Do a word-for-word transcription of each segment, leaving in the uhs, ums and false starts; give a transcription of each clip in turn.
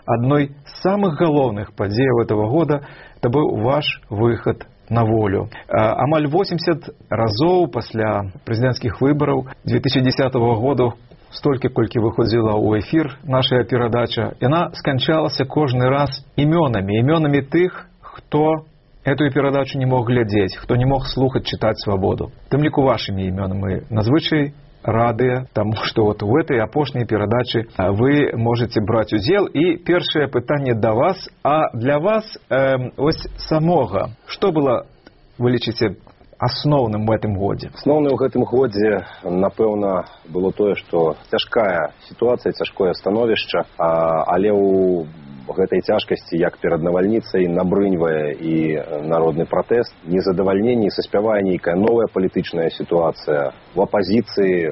одной из самых главных подей этого года это был ваш выход на волю. Амаль восемьдесят разоў пасля прэзідэнцкіх выбараў две тысячи десятого года, столькі, колькі выходзіла ў эфір наша перадача, яна сканчалася кожны раз імёнамі, імёнамі тых, хто эту перадачу не мог глядзець, хто не мог слухаць, чытаць свабоду. Тым ліку вашымі імёнамі надзвычай радыя, таму што вот у этой апошняй перадачы вы можете браць удзел. І першае пытанне да вас, а для вас э, ось самога, што было, вы лічыце, асноўным у гэтым годзе? Асноўным у гэтым годзе, напэўна, было тое, што цяжкая сітуацыя, цяжкое становішча, але ў гэтай цяжкасці, як перад навальніцай, набрыньвае і народны пратэст, незадавальненне, саспявае нейкая новая палітычная сітуацыя в апазіцыі,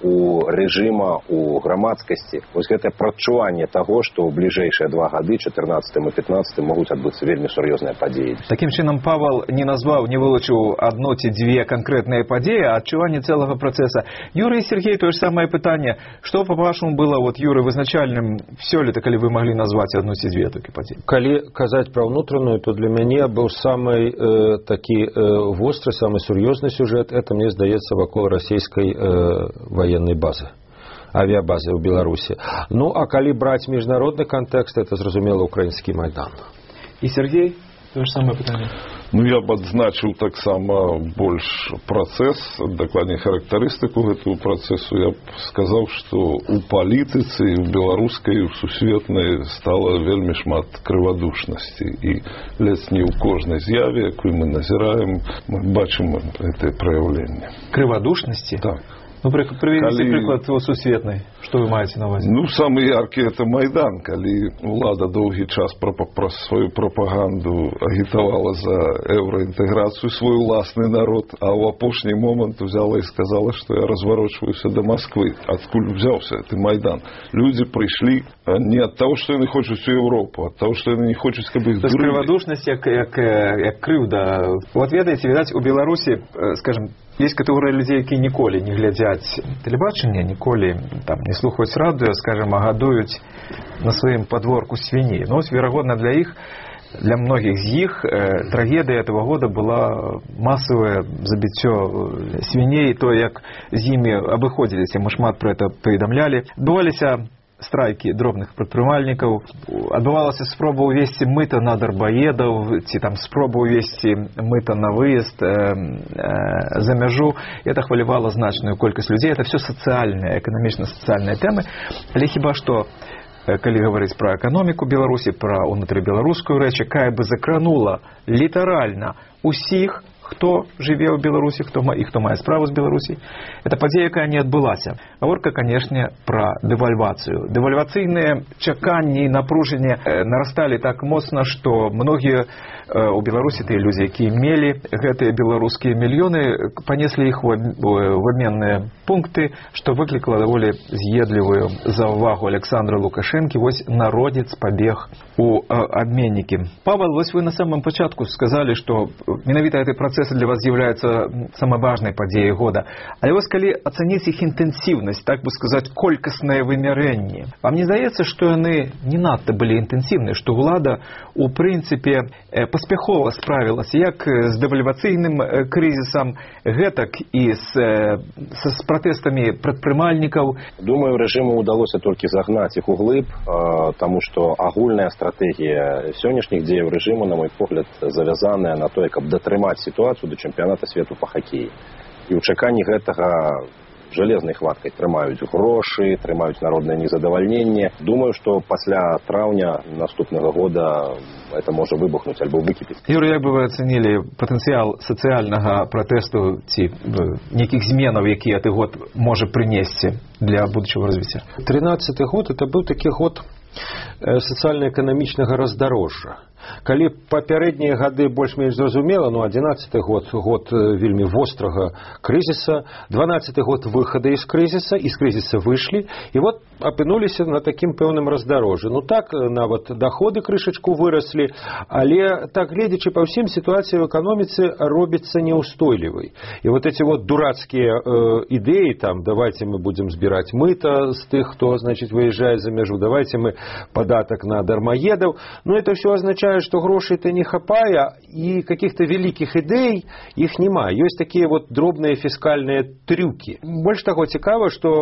у рэжыма, у грамадскасці. Вось гэтае прадчуванне таго, што ў бліжэйшыя два гады, чатырнаццатым і пятнаццатым, могуць адбыцца вельмі сур'ёзныя падзеі. Такім чынам, Павал не назваў, не вылучыў адно ці дзве канкрэтныя падзеі, а адчуванне цэлага працэса. Юрый і Сергей, тое ж самае пытанне. Што, па-вашаму, было, вот, Юрый, вызначальным сёлета, калі вы маглі назваць адну ці дзве такія падзеі? Калі казаць пра ўнутраную, то для мяне быў самы э, такі э, востры, самы сур'ёзны сюжэт. Это, мне здаецца, вакол расійскай э, военной базы, авиабазы ў Беларусі. Ну, а калі браць міжнародны кантэкст, это, зразумела, украінскі Майдан. І Сергей, то же самае пытанне. Ну, я б адзначыў таксама больш працэс, дакладней характарыстыку гэтую працэсу. Я б сказаў, што ў палітыцы, ў беларускай, у сусветнай стала вельмі шмат крывадушнасці. І ледзь не ў кожнай з'яве, якую мы назіраем, мы бачым гэтае праяўленне. Крывадушнасці? Так. Ну, приведите калі... прыклад сусветнай. Што вы маеце на ўвазе? Ну, самы яркі это Майдан, калі ўлада доўгі час пра, пра сваю прапаганду агітавала за еўраінтэграцыю свой уласны народ, а ў апошні момант взяла і сказала, што я разварочваюся да Масквы. Адкуль взяўся гэты Майдан? Людзі прыйшлі не ад таго, што яны хочуць у Еўропу, ад таго, што яны не хочуць, каб іх дурылі. Крывадушнасць як, як, як крыўда. Вот ведаеце, відаць, у Беларусі, скажем, есть катэгорыя людзей, якія ніколі не глядзяць тэлебачанне, ніколі там не слухаюць радыё, скажем, а гадуюць на сваім падворку свіней. Ну, ось, верагодна, для іх, для многіх з іх э, трагедыя этого года была масавае забіццё свіней, то, як з імі абыходзіліся, мы шмат пра это паведамлялі. Адбываліся страйкі дробных прадпрымальнікаў, адбывалася спроба ўвесці мыта на дарбаедаў, ці там спроба ўвесці мыта на выезд э, э, за мяжу. Это хвалявала значную колькасць людзей. Это все сацыяльныя, эканамічна-сацыяльныя тэмы. Але хіба што, калі гаварыць пра эканоміку Беларусі, пра унутрыбеларускую рэч, якая бы закранула літаральна усіх, хто жыве ў Беларусі, хто і хто мае справу з Беларусі. Это падзея, якая не адбылася. Гаворка, канешне, пра дэвальвацыю. Дэвальвацыйныя чаканні і напружанне нарасталі так моцна, што многія ў Беларусі, тыя людзі, якія мелі гэтыя беларускія мільёны, панеслі іх у абменныя пункты, што выклікала даволі з'едлівую заўвагу Александра Лукашэнкі. Вось народец пабег у абменнікі. Павел, вось вы на самом пачатку сказалі, што менавіта гэты працэс для вас з'яўляецца самай важнай падзеяй года. Але вось калі ацаніць іх інтэнсіўнасць, так бы сказаць, колькаснае вымярэнне, вам не здаецца, што яны не надта былі інтэнсіўныя, што ўлада у прынцыпе паспяхова справілася як з дэвальвацыйным крызісам, гэтак і з, з пратэстамі прадпрымальнікаў? Думаю, рэжыму ўдалося толькі загнаць іх углыб, таму што агульная стратэгія сённяшніх дзеяў рэжыму, на мой погляд, завязаная на тое, каб датрымаць сітуацыю да чэмпіяната свету па хакеі. І ў чаканні гэтага жалезнай хваткай трымаюць грошы, трымаюць народнае незадавальненне. Думаю, што пасля траўня наступнага года это можа выбухнуць альбо выкіпіць. Юрый, як бы вы ацэнілі патэнцыял сацыяльнага пратэсту ці нейкіх зменаў, якія гэты год можа прынесці для будучага развіцця? тринадцатый год это быў такі год сацыяльна-эканамічнага раздарожжа. калі папярэднія гады больш-менш зразумела, ну адзінаццаты год год вельмі вострага крызіса, дванаццаты год выхада из крызіса, из крызіса выйшлі, і вот апынуліся на такім пэўным раздарожжы. Ну так, нават доходы крышачку выраслі, але так гледзячы па ўсім, сітуацыя в эканоміцы робіцца неустойлівай. І вот эти вот дурацкія э, ідэі, там, давайте мы будем збіраць мыта з тых, хто, значит, выезжае за мяжу, давайте мы податок на дармоедов. Ну, это все означает, что грошей-то не хапая, и каких-то великих идей их нема. Есть такие вот дробные фискальные трюки. Больше того цікава, что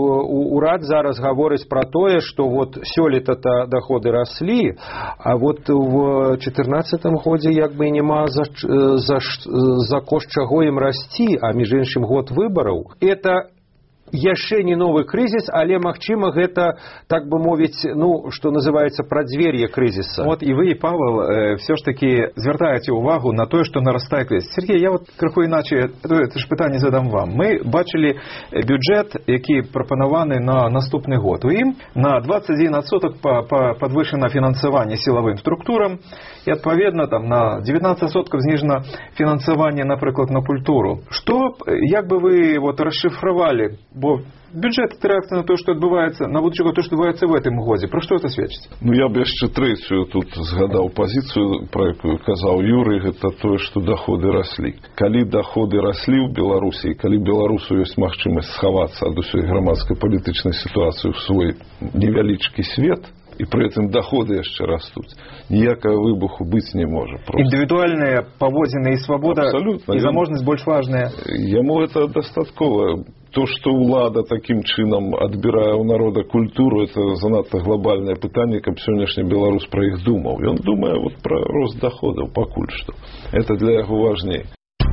урад зараз гаворыць про тое, что вот сёлета-то доходы росли, а вот в четырнаццатым годзе як бы нема за, за, за кошт чаго ім расці, а між іншым год выбораў. Это яшчэ не новы крызіс, але магчыма гэта, так бы мовіць, ну, што называецца прадзвер'е крызіса. Вот і вы, Павел, э, все ж таки звяртаеце увагу на тое, што нарастае крызіс. Сергей, я вот крыху іначе, это ж пытанне задам вам. Мы бачылі бюджэт, які прапанаваны на наступны год. У ім на двадцать один адсотак падвышана фінансаванне сілавым структурам, і адпаведна там на девятнадцать адсоткаў зніжана фінансаванне, напрыклад, на культуру. Што, як бы вы вот расшифравалі, бо бюджет – это реакция на то, что отбывается, на будущее, то, что отбывается в этом году. Про что это свидчит? Ну, я бы еще третью тут згадал позицию, про якую казал Юрий, это то, что доходы росли. Коли доходы росли в Беларуси, коли белорусу есть магчимость сховаться от усей громадской политической ситуации в свой невеличкий свет, и при этом доходы еще растут, ніякого выбуху быть не может. Просто. Индивидуальные поводины и свобода, абсолютно. И заможность больше важная. Ему это достатково. То, что улада таким чином, отбирая у народа культуру, это занадто глобальное питание, как сегодняшний белорус про их думал. И он думает вот про рост доходов, покуль что. Это для его важнее.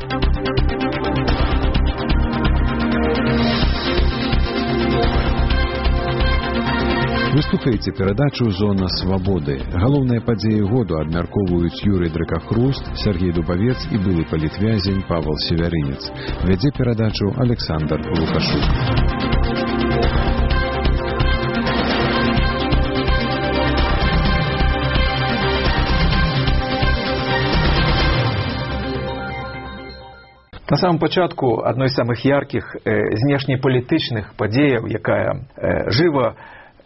Вы слухаеце перадачу «Зона свабоды». Галоўныя падзеі году абмяркоўваюць Юрый Дракахруст, Сергей Дубавец і былы палітвязень Павел Севярынец. Вядзе перадачу Александр Лукашук. На самом пачатку одной из самых ярких э, знешнепалітычных падзеяў, якая э, жыва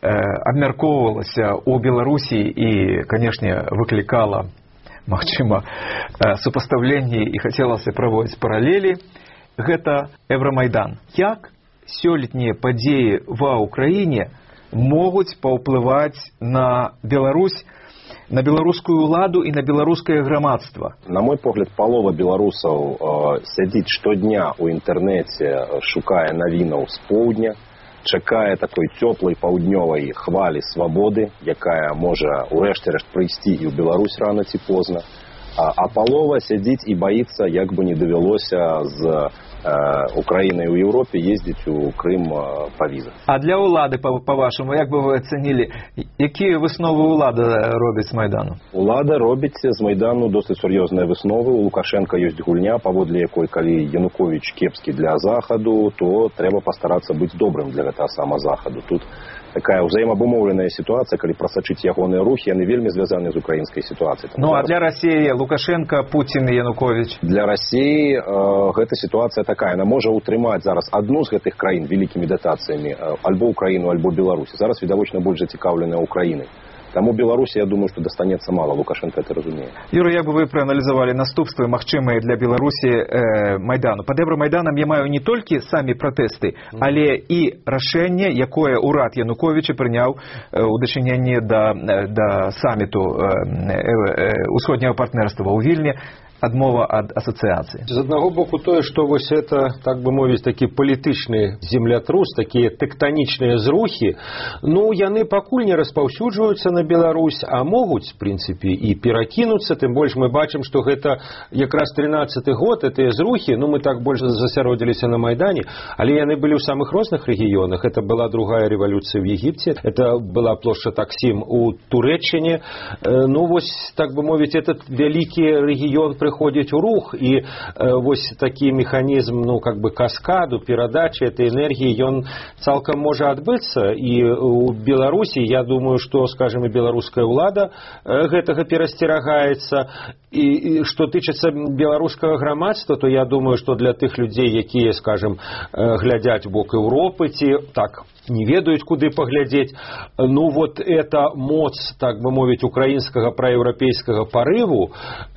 абмяркоўвалася ў Беларусі і, канешне, выклікала, магчыма, супастаўленні і хацелася праводзіць паралелі, гэта Еврамайдан. Як сёлетнія падзеі ва ўкраіне могуць паўплываць на Беларусь, на беларускую ўладу і на беларускае грамадства? На мой погляд, палова беларусаў э, сядзіць штодня ў інтэрнэце, шукае навінаў з поўдня, чакае такой цёплай паўднёвай хвалі свабоды, якая можа ўрэшце рэшт прыйсці і ў Беларусь рана ці позна. А, а палова сядзіць і баіцца, як бы не давялося з э, Украінай у Еўропе ездзіць у Крым э, па візах. А для ўлады, па-вашаму, як бы вы ацэнілі, якія высновы ўлада робіць з Майдану? Улада робіць з Майдану досыць сур'ёзныя высновы. У Лукашенка ёсць гульня, паводле якой, калі Януковіч кепскі для Захаду, то трэба пастарацца быць добрым для гэтага сама Захаду. Тут такая ўзаемаабумоўленая сітуацыя, калі прасачыць ягоныя рухі, яны вельмі звязаны з украінскай сітуацыяй. Ну, а для Расіі Лукашенка, Путін і Януковіч? Для Расіі э, гэта сітуацыя такая. Яна можа ўтрымаць зараз адну з гэтых краін вялікімі датацыямі, э, альбо Украіну, альбо Беларусь. Зараз, відавочна, больш зацікаўленая Украінай. Таму Беларусі, я думаю, што дастанецца мала. Лукашенко это разумее. Юра, як бы вы прааналізавалі наступствы, магчымыя для Беларусі э, Майдану? Пад Еврамайданам я маю не толькі самі пратэсты, але і рашэнне, якое ўрад Януковіча прыняў э, у дачыненні да, да саміту э, э, усходняга партнерства ў Вільні, адмова ад асацыяцыі. З аднаго боку тое, што вось это, так бы мовіць, такі палітычны землятрус, такія тэктанічныя зрухі, ну, яны пакуль не распаўсюджваюцца на Беларусь, а могуць, в прынцыпе, і перакінуцца, тым больш мы бачым, што гэта якраз трынаццаты год, гэтыя зрухі, ну, мы так больш засяродзіліся на Майдане, але яны былі ў самых розных рэгіёнах. Это была другая рэвалюцыя ў Егіпце, это была плошча Таксім у Турэччыне, ну, вось, так бы мовіць, этот вялікі рэгіён прыходзіць у рух, і вось такі механізм, ну, как бы каскаду, перадачы этой энергии, ён цалкам можа адбыцца, і у Беларусі, я думаю, што, скажем, і беларуская ўлада гэтага перасцерагаецца, і, і што тычыцца беларускага грамадства, то я думаю, што для тых людзей, якія, скажем, глядзяць у бок Еўропы, ці так не ведаюць, куды паглядзець, ну вот эта моц, так бы мовіць, украінскага праеўрапейскага парыву,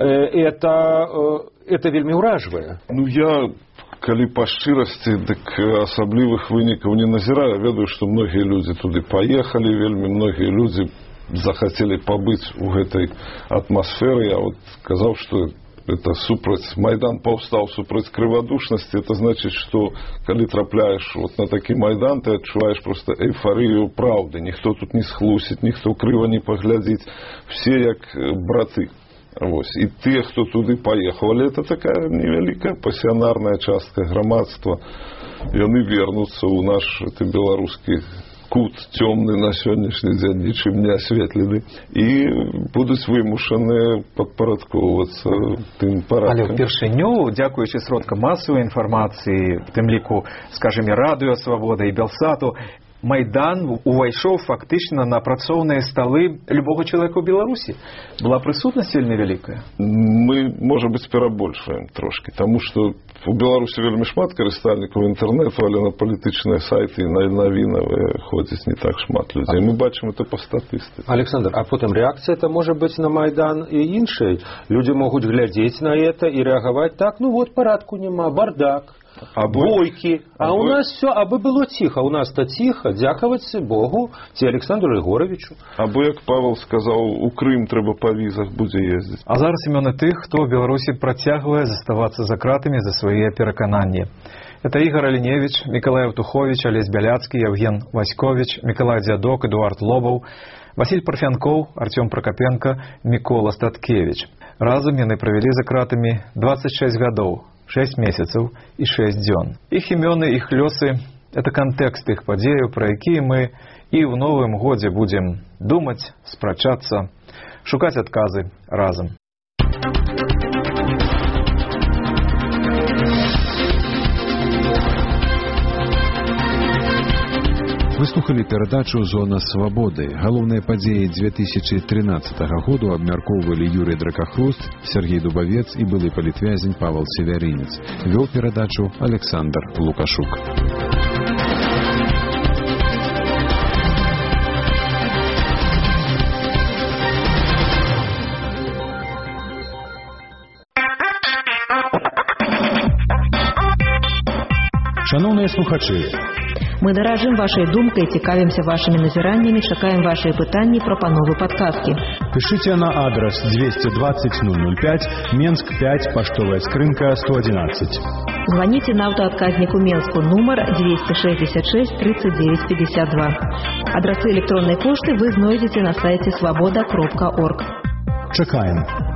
это, это вельмі ўражвае. Ну, я, калі па шчырасці, дык асаблівых вынікаў не назіраю. Ведаю, што многія людзі туды паехалі, вельмі многія людзі захацелі пабыць у гэтай атмасферы. Я вот казаў, што это супраць, Майдан паўстаў супраць крывадушнасці. Это значит, что калі трапляеш вот на такі Майдан, ты адчуваеш просто эйфарыю праўды. Ніхто тут не схлусіць, ніхто крыва не паглядзіць. Все як браты. Вось. І тыя, хто туды паехаў, але это такая невялікая пасіянарная частка грамадства. Яны вернуцца ў наш беларускі кут цёмны на сённяшні дзень, нічым не асветлены, і будуць вымушаныя падпарадкоўвацца тым парадкам. Але ўпершыню, дзякуючы сродкам масавай інфармацыі, в тым ліку, скажем, і радыё «Свабода», і «Белсату», Майдан увайшоў фактычна на працоўныя сталы любога чалавека ў Беларусі. Была прысутнасць вельмі вялікая? Мы, можа быць, перабольшваем трошкі, таму што у Беларусі вельмі шмат карыстальнікаў інтэрнэту, але на палітычныя сайты і на навінавыя ходзіць не так шмат людзей. Мы бачым это па статыстыцы. Александр, а потым рэакцыя это можа быць на Майдан і іншай. Людзі могуць глядзець на это і рэагаваць так, ну вот парадку няма, бардак. Або, бойкі, а або... у нас все, абы было ціха, у нас-то ціха, дзякаваць Богу, ці Александру Егоровичу. Або, як Павел сказаў, у Крым трэба па візах будзе ездзіць. А зараз імёны тых, хто ў Беларусі працягвае заставацца за кратамі за свае перакананні. Это Ігор Аліневіч, Мікалай Аўтуховіч, Алесь Бяляцкі, Евген Васьковіч, Мікалай Дзядок, Эдуард Лобаў, Васіль Парфянкоў, Артём Пракапенко, Мікола Статкевіч. Разам яны правялі за кратамі двадцать шесть гадоў. шесть месяцаў і шесть дзён. Іх імёны, іх лёсы – это кантэкст іх падзеяў, пра якія мы і ў новым годзе будзем думаць, спрачацца, шукаць адказы разам. Вы слухали перадачу «Зона свабоды». Галоўныя падзеі две тысячи тринадцатага году абмяркоўвалі Юрый Дракахруст, Сергей Дубавец і былы палітвязень Павел Севярынец. Вёў перадачу Александр Лукашук. Шановныя слухачы, мы даражым вашай думкай, цікавімся вашымі назіраннямі, чакаем вашыя пытанні, прапановы, падказкі. Пішыце на адрес двести двадцать ноль ноль пять, Менск пять, паштовая скрынка сто одиннадцать. Звоните на автоотказнику Менску, нумар двести шестьдесят шесть тридцать девять пятьдесят два. Адрасы электронной почты вы знойдзеце на сайте свобода кропка орг. Чакаем.